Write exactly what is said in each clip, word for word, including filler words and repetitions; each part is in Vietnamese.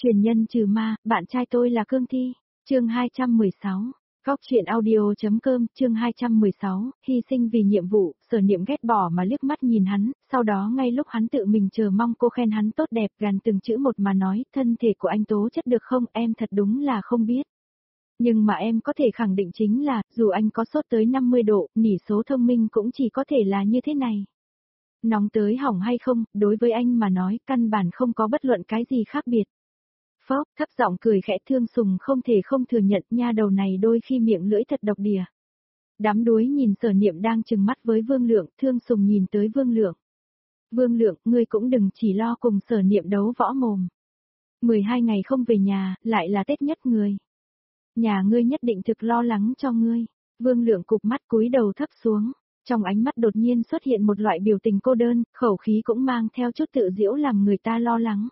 Truyền nhân trừ ma, bạn trai tôi là Cương Thi. Chương hai trăm mười sáu. Góc truyện audio.com, chương hai trăm mười sáu, hy sinh vì nhiệm vụ. Sở Niệm ghét bỏ mà liếc mắt nhìn hắn, sau đó ngay lúc hắn tự mình chờ mong cô khen hắn tốt đẹp, gằn từng chữ một mà nói, thân thể của anh tố chất được không, em thật đúng là không biết. Nhưng mà em có thể khẳng định chính là, dù anh có sốt tới năm mươi độ, nỉ số thông minh cũng chỉ có thể là như thế này. Nóng tới hỏng hay không, đối với anh mà nói, căn bản không có bất luận cái gì khác biệt. Phốc, thấp giọng cười khẽ, Thương Sùng không thể không thừa nhận, nha đầu này đôi khi miệng lưỡi thật độc địa. Đám đuối nhìn Sở Niệm đang trừng mắt với Vương Lượng, Thương Sùng nhìn tới Vương Lượng. Vương Lượng, ngươi cũng đừng chỉ lo cùng Sở Niệm đấu võ mồm. mười hai ngày không về nhà, lại là Tết nhất người. Nhà ngươi nhất định thực lo lắng cho ngươi. Vương Lượng cụp mắt cúi đầu thấp xuống, trong ánh mắt đột nhiên xuất hiện một loại biểu tình cô đơn, khẩu khí cũng mang theo chút tự giễu làm người ta lo lắng.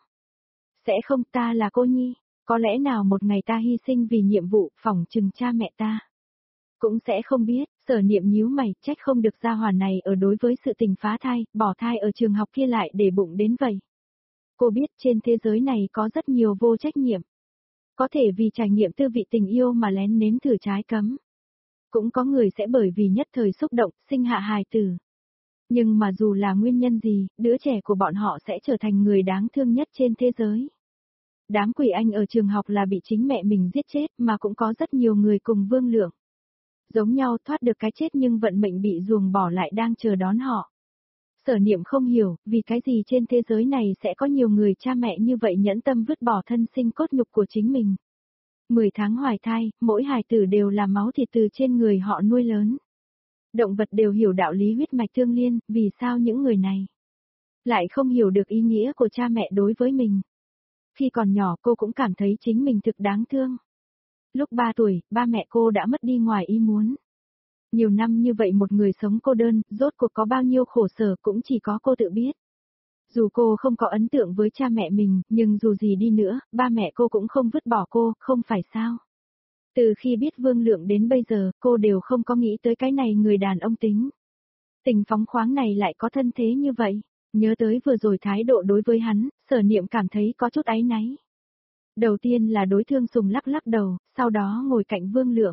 Sẽ không, ta là cô nhi, có lẽ nào một ngày ta hy sinh vì nhiệm vụ, phỏng chừng cha mẹ ta cũng sẽ không biết. Sở Niệm nhíu mày, trách không được gia hỏa này ở đối với sự tình phá thai, bỏ thai ở trường học kia lại để bụng đến vậy. Cô biết trên thế giới này có rất nhiều vô trách nhiệm. Có thể vì trải nghiệm tư vị tình yêu mà lén nếm thử trái cấm. Cũng có người sẽ bởi vì nhất thời xúc động, sinh hạ hài tử. Nhưng mà dù là nguyên nhân gì, đứa trẻ của bọn họ sẽ trở thành người đáng thương nhất trên thế giới. Đám quỷ anh ở trường học là bị chính mẹ mình giết chết, mà cũng có rất nhiều người cùng Vương Lượng. Giống nhau thoát được cái chết nhưng vận mệnh bị ruồng bỏ lại đang chờ đón họ. Sở Niệm không hiểu, vì cái gì trên thế giới này sẽ có nhiều người cha mẹ như vậy nhẫn tâm vứt bỏ thân sinh cốt nhục của chính mình. mười tháng hoài thai, mỗi hài tử đều là máu thịt từ trên người họ nuôi lớn. Động vật đều hiểu đạo lý huyết mạch tương liên, vì sao những người này lại không hiểu được ý nghĩa của cha mẹ đối với mình. Khi còn nhỏ cô cũng cảm thấy chính mình thực đáng thương. Lúc ba tuổi, ba mẹ cô đã mất đi ngoài ý muốn. Nhiều năm như vậy một người sống cô đơn, rốt cuộc có bao nhiêu khổ sở cũng chỉ có cô tự biết. Dù cô không có ấn tượng với cha mẹ mình, nhưng dù gì đi nữa, ba mẹ cô cũng không vứt bỏ cô, không phải sao. Từ khi biết Vương Lượng đến bây giờ, cô đều không có nghĩ tới cái này người đàn ông tính. Tình phóng khoáng này lại có thân thế như vậy. Nhớ tới vừa rồi thái độ đối với hắn, Sở Niệm cảm thấy có chút áy náy. Đầu tiên là đối Thương Sùng lắc lắc đầu, sau đó ngồi cạnh Vương Lượng.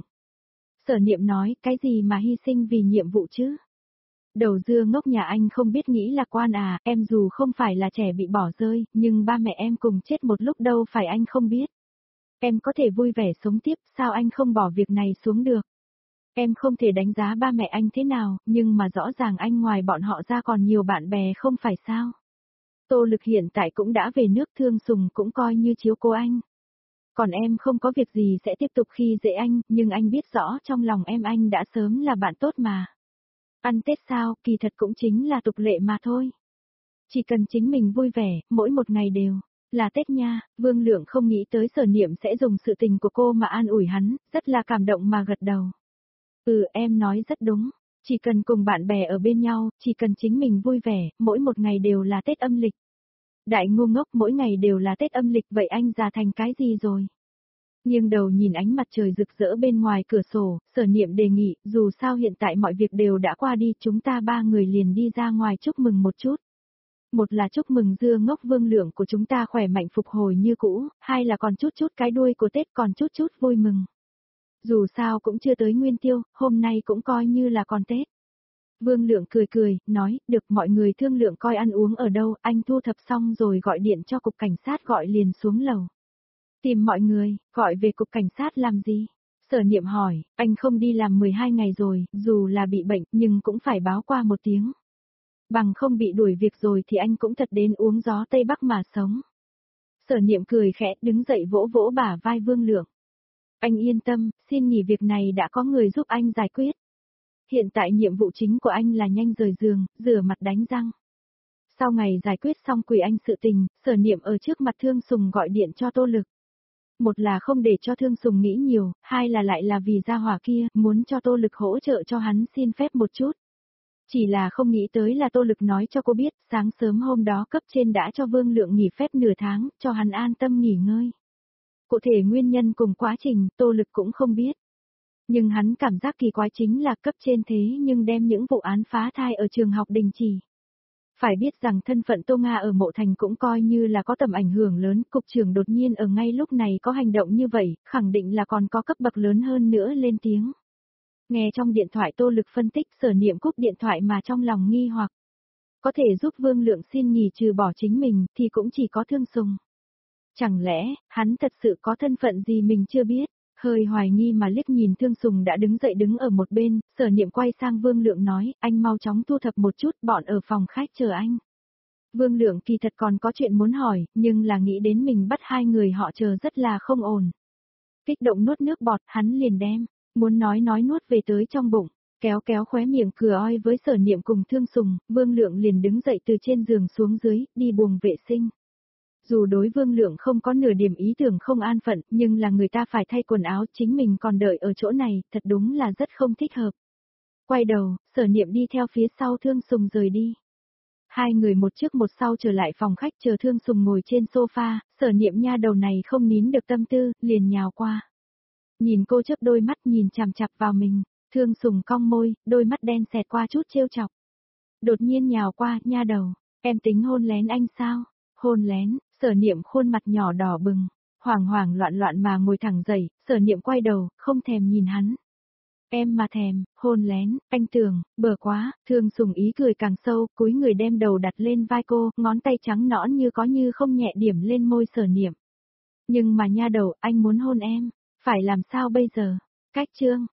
Sở Niệm nói, cái gì mà hy sinh vì nhiệm vụ chứ? Đầu dưa ngốc nhà anh không biết nghĩ là quan à, em dù không phải là trẻ bị bỏ rơi, nhưng ba mẹ em cùng chết một lúc đâu phải anh không biết. Em có thể vui vẻ sống tiếp, sao anh không bỏ việc này xuống được? Em không thể đánh giá ba mẹ anh thế nào, nhưng mà rõ ràng anh ngoài bọn họ ra còn nhiều bạn bè không phải sao? Tô Lực hiện tại cũng đã về nước, Thương Sùng cũng coi như chiếu cố anh. Còn em không có việc gì sẽ tiếp tục khi dễ anh, nhưng anh biết rõ trong lòng em anh đã sớm là bạn tốt mà. Ăn Tết sao, kỳ thật cũng chính là tục lệ mà thôi. Chỉ cần chính mình vui vẻ, mỗi một ngày đều là Tết nha. Vương Lượng không nghĩ tới Sở Niệm sẽ dùng sự tình của cô mà an ủi hắn, rất là cảm động mà gật đầu. Ừ, em nói rất đúng. Chỉ cần cùng bạn bè ở bên nhau, chỉ cần chính mình vui vẻ, mỗi một ngày đều là Tết âm lịch. Đại ngu ngốc, mỗi ngày đều là Tết âm lịch, vậy anh già thành cái gì rồi? Nghiêng đầu nhìn ánh mặt trời rực rỡ bên ngoài cửa sổ, Sở Niệm đề nghị, dù sao hiện tại mọi việc đều đã qua đi, chúng ta ba người liền đi ra ngoài chúc mừng một chút. Một là chúc mừng dưa ngốc Vương Lượng của chúng ta khỏe mạnh phục hồi như cũ, hai là còn chút chút cái đuôi của Tết, còn chút chút vui mừng. Dù sao cũng chưa tới Nguyên Tiêu, hôm nay cũng coi như là còn Tết. Vương Lượng cười cười, nói, được, mọi người thương lượng coi ăn uống ở đâu, anh thu thập xong rồi gọi điện cho cục cảnh sát gọi liền xuống lầu. Tìm mọi người, gọi về cục cảnh sát làm gì? Sở Niệm hỏi, anh không đi làm mười hai ngày rồi, dù là bị bệnh nhưng cũng phải báo qua một tiếng. Bằng không bị đuổi việc rồi thì anh cũng thật đến uống gió Tây Bắc mà sống. Sở Niệm cười khẽ, đứng dậy vỗ vỗ bả vai Vương Lượng. Anh yên tâm, xin nghỉ việc này đã có người giúp anh giải quyết. Hiện tại nhiệm vụ chính của anh là nhanh rời giường, rửa mặt đánh răng. Sau ngày giải quyết xong quỷ anh sự tình, Sở Niệm ở trước mặt Thương Sùng gọi điện cho Tô Lực. Một là không để cho Thương Sùng nghĩ nhiều, hai là lại là vì gia hỏa kia, muốn cho Tô Lực hỗ trợ cho hắn xin phép một chút. Chỉ là không nghĩ tới là Tô Lực nói cho cô biết, sáng sớm hôm đó cấp trên đã cho Vương Lượng nghỉ phép nửa tháng, cho hắn an tâm nghỉ ngơi. Cụ thể nguyên nhân cùng quá trình, Tô Lực cũng không biết. Nhưng hắn cảm giác kỳ quái chính là cấp trên thế nhưng đem những vụ án phá thai ở trường học đình chỉ. Phải biết rằng thân phận Tô Nga ở mộ thành cũng coi như là có tầm ảnh hưởng lớn, cục trưởng đột nhiên ở ngay lúc này có hành động như vậy, khẳng định là còn có cấp bậc lớn hơn nữa lên tiếng. Nghe trong điện thoại Tô Lực phân tích, Sở Niệm cúp điện thoại mà trong lòng nghi hoặc. Có thể giúp Vương Lượng xin nghỉ trừ bỏ chính mình thì cũng chỉ có Thương Sùng. Chẳng lẽ, hắn thật sự có thân phận gì mình chưa biết? Hơi hoài nghi mà liếc nhìn Thương Sùng đã đứng dậy đứng ở một bên, Sở Niệm quay sang Vương Lượng nói, anh mau chóng thu thập một chút, bọn ở phòng khách chờ anh. Vương Lượng kỳ thật còn có chuyện muốn hỏi, nhưng là nghĩ đến mình bắt hai người họ chờ rất là không ổn. Kích động nuốt nước bọt, hắn liền đem, muốn nói nói nuốt về tới trong bụng, kéo kéo khóe miệng cửa oi với Sở Niệm cùng Thương Sùng, Vương Lượng liền đứng dậy từ trên giường xuống dưới, đi buồng vệ sinh. Dù đối Vương Lượng không có nửa điểm ý tưởng không an phận, nhưng là người ta phải thay quần áo, chính mình còn đợi ở chỗ này, thật đúng là rất không thích hợp. Quay đầu, Sở Niệm đi theo phía sau Thương Sùng rời đi. Hai người một trước một sau trở lại phòng khách chờ Thương Sùng ngồi trên sofa, Sở Niệm nha đầu này không nín được tâm tư, liền nhào qua. Nhìn cô chớp đôi mắt nhìn chằm chằm vào mình, Thương Sùng cong môi, đôi mắt đen xẹt qua chút trêu chọc. Đột nhiên nhào qua, nha đầu, em tính hôn lén anh sao? Hôn lén, Sở Niệm khuôn mặt nhỏ đỏ bừng, hoảng hoảng loạn loạn mà ngồi thẳng dậy, Sở Niệm quay đầu, không thèm nhìn hắn. Em mà thèm, hôn lén, anh tưởng, bờ quá, Thương Sùng ý cười càng sâu, cúi người đem đầu đặt lên vai cô, ngón tay trắng nõn như có như không nhẹ điểm lên môi Sở Niệm. Nhưng mà nha đầu, anh muốn hôn em, phải làm sao bây giờ? Cách chương